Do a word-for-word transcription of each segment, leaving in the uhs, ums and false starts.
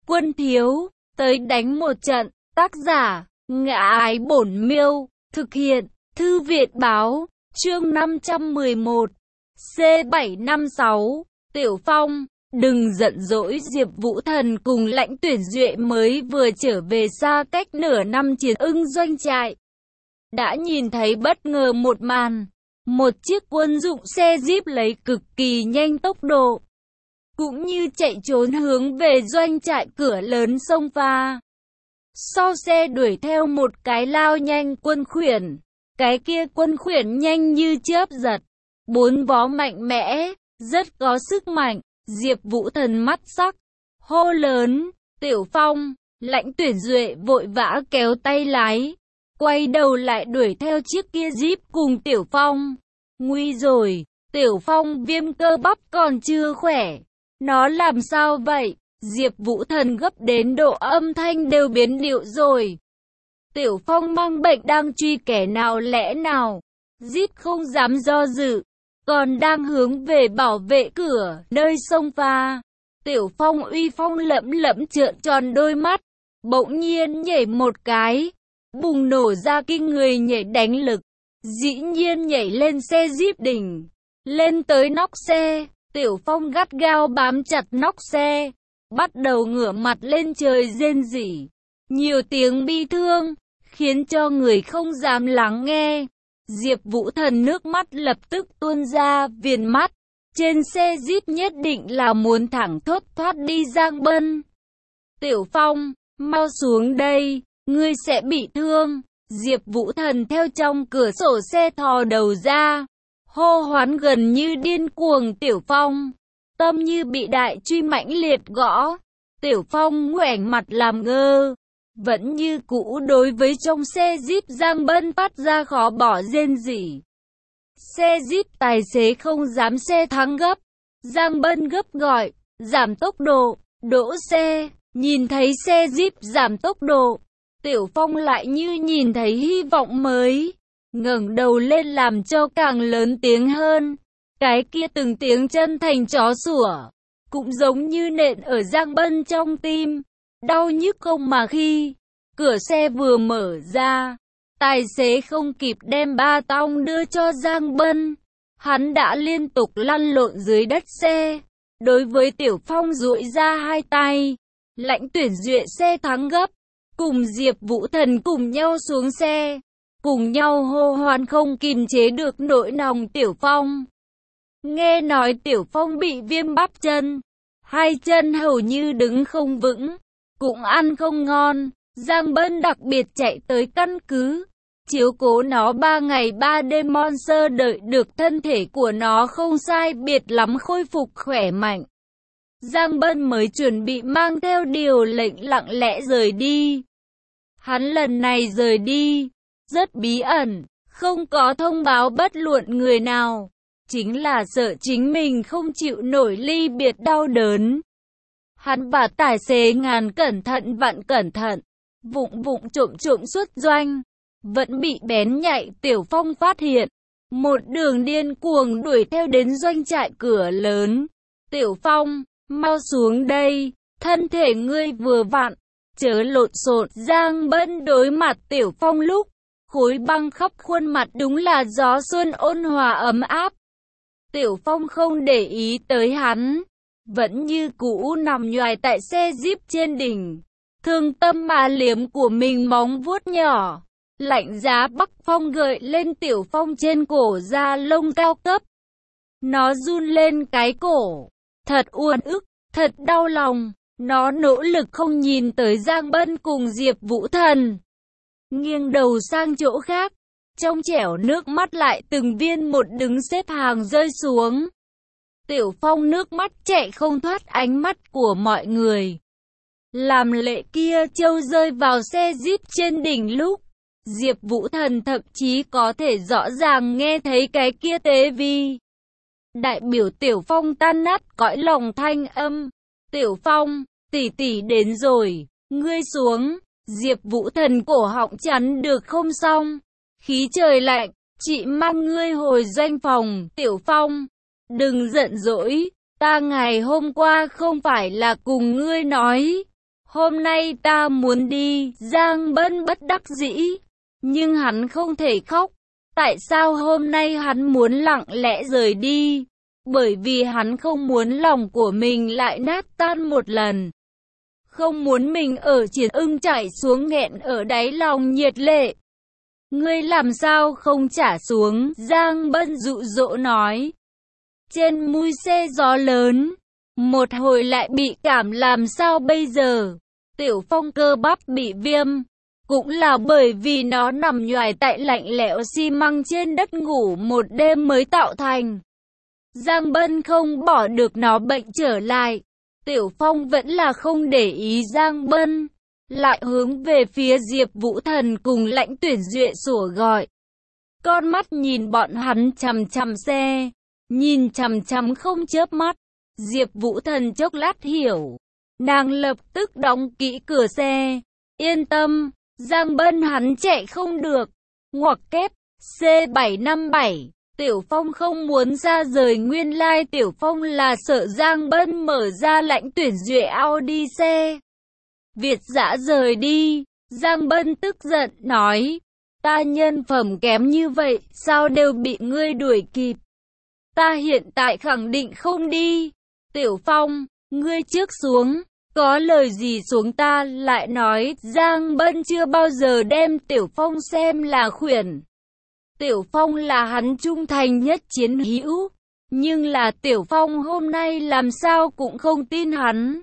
Quân thiếu, tới đánh một trận. Tác giả, Ngã Ái Bổn Miêu. Thực hiện, Thư viện báo. Chương năm trăm mười một. C bảy năm sáu. Tiểu Phong, đừng giận dỗi. Diệp Vũ Thần cùng Lãnh Tuyển Duệ mới vừa trở về xa cách nửa năm chiến ưng doanh trại. Đã nhìn thấy bất ngờ một màn. Một chiếc quân dụng xe Jeep lấy cực kỳ nhanh tốc độ, cũng như chạy trốn hướng về doanh trại cửa lớn xông pha. Sau xe đuổi theo một cái lao nhanh quân khuyển. Cái kia quân khuyển nhanh như chớp giật, bốn vó mạnh mẽ, rất có sức mạnh. Diệp Vũ Thần mắt sắc, hô lớn, Tiểu Phong. Lãnh Tuyển Duệ vội vã kéo tay lái, quay đầu lại đuổi theo chiếc kia Jeep cùng Tiểu Phong. Nguy rồi, Tiểu Phong viêm cơ bắp còn chưa khỏe. Nó làm sao vậy? Diệp Vũ Thần gấp đến độ âm thanh đều biến điệu rồi. Tiểu Phong mang bệnh đang truy kẻ nào lẽ nào? Jeep không dám do dự, còn đang hướng về bảo vệ cửa, nơi sông pha. Tiểu Phong uy phong lẫm lẫm trợn tròn đôi mắt, bỗng nhiên nhảy một cái, bùng nổ ra kinh người nhảy đánh lực. Dĩ nhiên nhảy lên xe Jeep đỉnh, lên tới nóc xe. Tiểu Phong gắt gao bám chặt nóc xe, bắt đầu ngửa mặt lên trời rên rỉ. Nhiều tiếng bi thương, khiến cho người không dám lắng nghe. Diệp Vũ Thần nước mắt lập tức tuôn ra viền mắt. Trên xe Jeep nhất định là muốn thẳng thốt thoát đi Giang Bân. Tiểu Phong, mau xuống đây, ngươi sẽ bị thương. Diệp Vũ Thần theo trong cửa sổ xe thò đầu ra, hô hoán gần như điên cuồng Tiểu Phong. Tâm như bị đại truy mãnh liệt gõ. Tiểu Phong ngoảnh mặt làm ngơ, vẫn như cũ đối với trong xe Jeep Giang Bân phát ra khó bỏ rên rỉ. Xe Jeep tài xế không dám xe thắng gấp. Giang Bân gấp gọi, giảm tốc độ, đỗ xe. Nhìn thấy xe Jeep giảm tốc độ, Tiểu Phong lại như nhìn thấy hy vọng mới, ngẩng đầu lên làm cho càng lớn tiếng hơn. Cái kia từng tiếng chân thành chó sủa, cũng giống như nện ở Giang Bân trong tim, đau nhức không mà khi cửa xe vừa mở ra, tài xế không kịp đem ba tong đưa cho Giang Bân, hắn đã liên tục lăn lộn dưới đất xe. Đối với Tiểu Phong duỗi ra hai tay. Lãnh Tuyển Duệ xe thắng gấp, cùng Diệp Vũ Thần cùng nhau xuống xe, cùng nhau hô hoán không kìm chế được nỗi lòng Tiểu Phong. Nghe nói Tiểu Phong bị viêm bắp chân, hai chân hầu như đứng không vững, cũng ăn không ngon. Giang Bân đặc biệt chạy tới căn cứ, chiếu cố nó ba ngày ba đêm Monster đợi được thân thể của nó không sai biệt lắm khôi phục khỏe mạnh. Giang Bân mới chuẩn bị mang theo điều lệnh lặng lẽ rời đi. Hắn lần này rời đi, rất bí ẩn, không có thông báo bất luận người nào, chính là sợ chính mình không chịu nổi ly biệt đau đớn. Hắn và tài xế ngàn cẩn thận vạn cẩn thận, vụng vụng trộm trộm xuất doanh, vẫn bị bén nhạy Tiểu Phong phát hiện. Một đường điên cuồng đuổi theo đến doanh trại cửa lớn. Tiểu Phong, mau xuống đây, thân thể ngươi vừa vặn, chớ lộn xộn. Giang Bân đối mặt Tiểu Phong lúc, khối băng khắp khuôn mặt đúng là gió xuân ôn hòa ấm áp. Tiểu Phong không để ý tới hắn, vẫn như cũ nằm nhoài tại xe Jeep trên đỉnh, thương tâm mà liếm của mình móng vuốt nhỏ. Lạnh giá Bắc Phong gợi lên Tiểu Phong trên cổ da lông cao cấp. Nó run lên cái cổ, thật uất ức, thật đau lòng. Nó nỗ lực không nhìn tới Giang Bân cùng Diệp Vũ Thần, nghiêng đầu sang chỗ khác, trong trẻo nước mắt lại từng viên một đứng xếp hàng rơi xuống. Tiểu Phong nước mắt chạy không thoát ánh mắt của mọi người. Làm lệ kia trâu rơi vào xe Jeep trên đỉnh lúc, Diệp Vũ Thần thậm chí có thể rõ ràng nghe thấy cái kia tế vi đại biểu Tiểu Phong tan nát cõi lòng thanh âm. Tiểu Phong, tỷ tỷ đến rồi, ngươi xuống. Diệp Vũ Thần cổ họng chắn được không xong. Khí trời lạnh, chị mang ngươi hồi doanh phòng. Tiểu Phong, đừng giận dỗi, ta ngày hôm qua không phải là cùng ngươi nói, Hôm nay ta muốn đi, Giang Bân bất đắc dĩ. Nhưng hắn không thể khóc. Tại sao hôm nay hắn muốn lặng lẽ rời đi? Bởi vì hắn không muốn lòng của mình lại nát tan một lần. Không muốn mình ở Triển Ưng chảy xuống nghẹn ở đáy lòng nhiệt lệ. Ngươi làm sao không trả xuống, Giang Bân dụ dỗ nói. Trên mui xe gió lớn, một hồi lại bị cảm làm sao bây giờ? Tiểu Phong cơ bắp bị viêm, cũng là bởi vì nó nằm nhoài tại lạnh lẽo xi măng trên đất ngủ một đêm mới tạo thành. Giang Bân không bỏ được nó bệnh trở lại. Tiểu Phong vẫn là không để ý Giang Bân, lại hướng về phía Diệp Vũ Thần cùng Lãnh Tuyển Duệ sủa gọi. Con mắt nhìn bọn hắn chằm chằm xe, nhìn chằm chằm không chớp mắt. Diệp Vũ Thần chốc lát hiểu, nàng lập tức đóng kỹ cửa xe. Yên tâm, Giang Bân hắn chạy không được. Ngoặc kép C bảy năm bảy. Tiểu Phong không muốn ra rời, nguyên lai Tiểu Phong là sợ Giang Bân mở ra Lãnh Tuyển Duệ Audi xe Việt dã rời đi. Giang Bân tức giận nói, ta nhân phẩm kém như vậy, sao đều bị ngươi đuổi kịp? Ta hiện tại khẳng định không đi. Tiểu Phong, ngươi trước xuống, có lời gì xuống ta lại nói. Giang Bân chưa bao giờ đem Tiểu Phong xem là khuyển. Tiểu Phong là hắn trung thành nhất chiến hữu, nhưng là Tiểu Phong hôm nay làm sao cũng không tin hắn.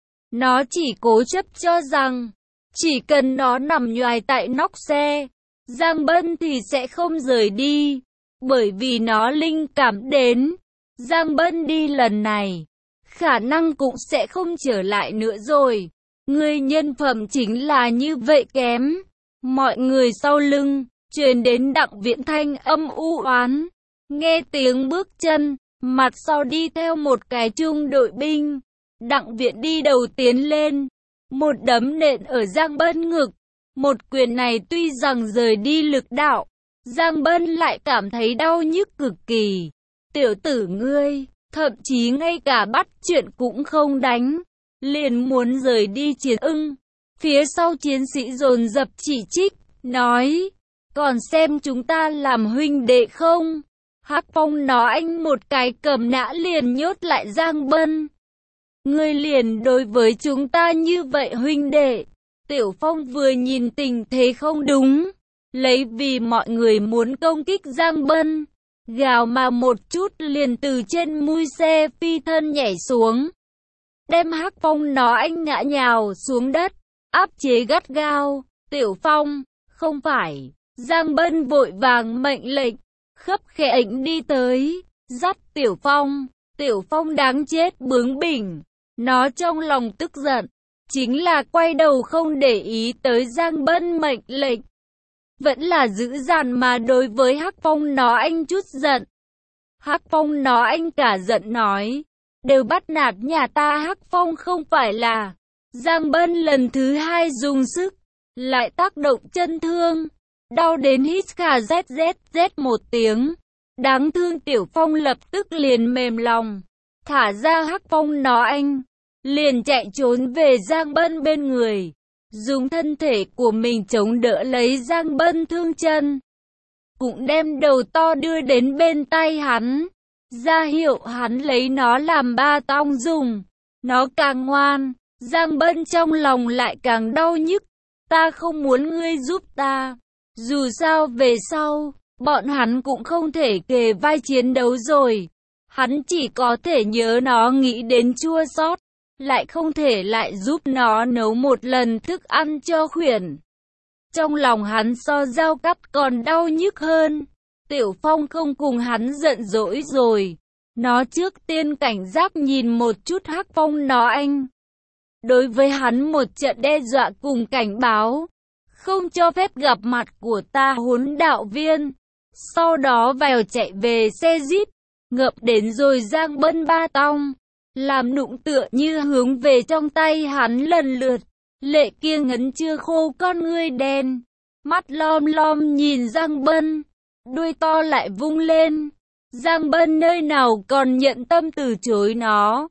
Nó chỉ cố chấp cho rằng, chỉ cần nó nằm nhoài tại nóc xe, Giang Bân thì sẽ không rời đi, bởi vì nó linh cảm đến, Giang Bân đi lần này, khả năng cũng sẽ không trở lại nữa rồi. Người nhân phẩm chính là như vậy kém. Mọi người sau lưng truyền đến Đặng Viễn thanh âm u oán. Nghe tiếng bước chân, mặt sau đi theo một cái trung đội binh. Đặng Viễn đi đầu tiến lên, một đấm nện ở Giang Bân ngực. Một quyền này tuy rằng rời đi lực đạo, Giang Bân lại cảm thấy đau nhức cực kỳ. Tiểu tử ngươi, thậm chí ngay cả bắt chuyện cũng không đánh, liền muốn rời đi Triển Ưng. Phía sau chiến sĩ dồn dập chỉ trích, nói, còn xem chúng ta làm huynh đệ không? Hắc Phong nó anh một cái cầm nã liền nhốt lại Giang Bân. Ngươi liền đối với chúng ta như vậy huynh đệ. Tiểu Phong vừa nhìn tình thế không đúng, lấy vì mọi người muốn công kích Giang Bân, gào mà một chút liền từ trên mui xe phi thân nhảy xuống, đem Hắc Phong nó anh ngã nhào xuống đất, áp chế gắt gao. Tiểu Phong, không phải. Giang Bân vội vàng mệnh lệnh, khấp khểnh đi tới, dắt Tiểu Phong. Tiểu Phong đáng chết bướng bỉnh, nó trong lòng tức giận, chính là quay đầu không để ý tới Giang Bân mệnh lệnh, vẫn là dữ dằn mà đối với Hắc Phong nó anh chút giận. Hắc Phong nó anh cả giận nói, đều bắt nạt nhà ta. Hắc Phong không phải là. Giang Bân lần thứ hai dùng sức, lại tác động chân thương, đau đến hít khà rét rét rét một tiếng. Đáng thương Tiểu Phong lập tức liền mềm lòng, thả ra Hắc Phong nó anh, liền chạy trốn về Giang Bân bên người, dùng thân thể của mình chống đỡ lấy Giang Bân thương chân, cũng đem đầu to đưa đến bên tay hắn, ra hiệu hắn lấy nó làm ba tong dùng. Nó càng ngoan, Giang Bân trong lòng lại càng đau nhức. Ta không muốn ngươi giúp ta. Dù sao về sau, bọn hắn cũng không thể kề vai chiến đấu rồi. Hắn chỉ có thể nhớ nó nghĩ đến chua xót, lại không thể lại giúp nó nấu một lần thức ăn cho khuyển. Trong lòng hắn so dao cắt còn đau nhức hơn. Tiểu Phong không cùng hắn giận dỗi rồi. Nó trước tiên cảnh giác nhìn một chút Hắc Phong nó anh. Đối với hắn một trận đe dọa cùng cảnh báo, không cho phép gặp mặt của ta huấn đạo viên. Sau đó vào chạy về xe jeep, ngập đến rồi Giang Bân ba tong, làm nụng tựa như hướng về trong tay hắn lần lượt. Lệ kia ngấn chưa khô con ngươi đen, mắt lom lom nhìn Giang Bân, đuôi to lại vung lên. Giang Bân nơi nào còn nhận tâm từ chối nó,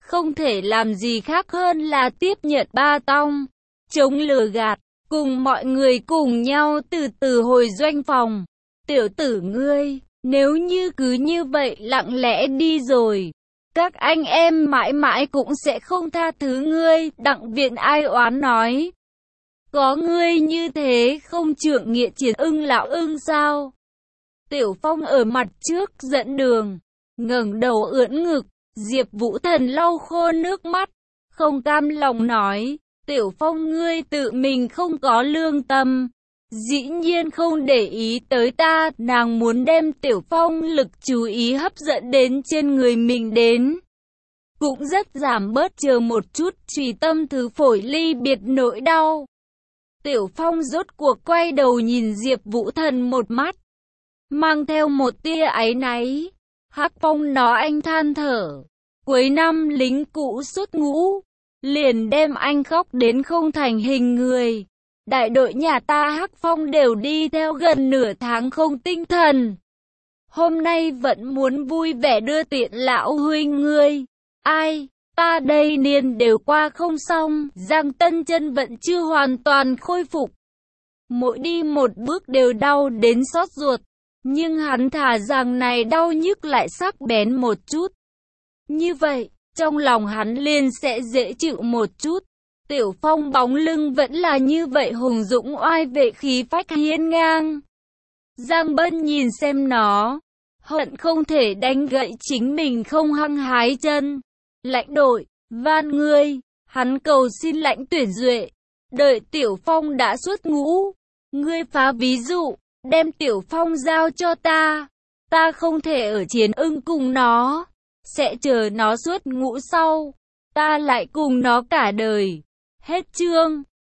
không thể làm gì khác hơn là tiếp nhận ba tong, chống lừa gạt, cùng mọi người cùng nhau từ từ hồi doanh phòng. Tiểu tử ngươi, nếu như cứ như vậy lặng lẽ đi rồi, các anh em mãi mãi cũng sẽ không tha thứ ngươi. Đặng Viện ai oán nói. Có ngươi như thế không trượng nghĩa chiến ưng lão ưng sao? Tiểu Phong ở mặt trước dẫn đường, ngẩng đầu ưỡn ngực. Diệp Vũ Thần lau khô nước mắt, không cam lòng nói. Tiểu Phong ngươi tự mình không có lương tâm, dĩ nhiên không để ý tới ta. Nàng muốn đem Tiểu Phong lực chú ý hấp dẫn đến trên người mình đến, cũng rất giảm bớt chờ một chút trùy tâm thứ phổi ly biệt nỗi đau. Tiểu Phong rốt cuộc quay đầu nhìn Diệp Vũ Thần một mắt, mang theo một tia áy náy. Hắc Phong nó anh than thở, cuối năm lính cũ xuất ngũ, liền đem anh khóc đến không thành hình người. Đại đội nhà ta Hắc Phong đều đi theo gần nửa tháng không tinh thần. Hôm nay vẫn muốn vui vẻ đưa tiện lão huynh ngươi. Ai, ta đây niên đều qua không xong, Giang Tân Chân vẫn chưa hoàn toàn khôi phục. Mỗi đi một bước đều đau đến xót ruột, nhưng hắn thà rằng này đau nhức lại sắc bén một chút. Như vậy, trong lòng hắn liền sẽ dễ chịu một chút. Tiểu Phong bóng lưng vẫn là như vậy hùng dũng oai vệ khí phách hiên ngang. Giang Bân nhìn xem nó, hận không thể đánh gãy chính mình không hăng hái chân. Lãnh đội, van ngươi, hắn cầu xin Lãnh Tuyển Duệ, đợi Tiểu Phong đã xuất ngũ, ngươi phá ví dụ, đem Tiểu Phong giao cho ta, ta không thể ở chiến ưng cùng nó, sẽ chờ nó xuất ngũ sau, ta lại cùng nó cả đời. Hết chương.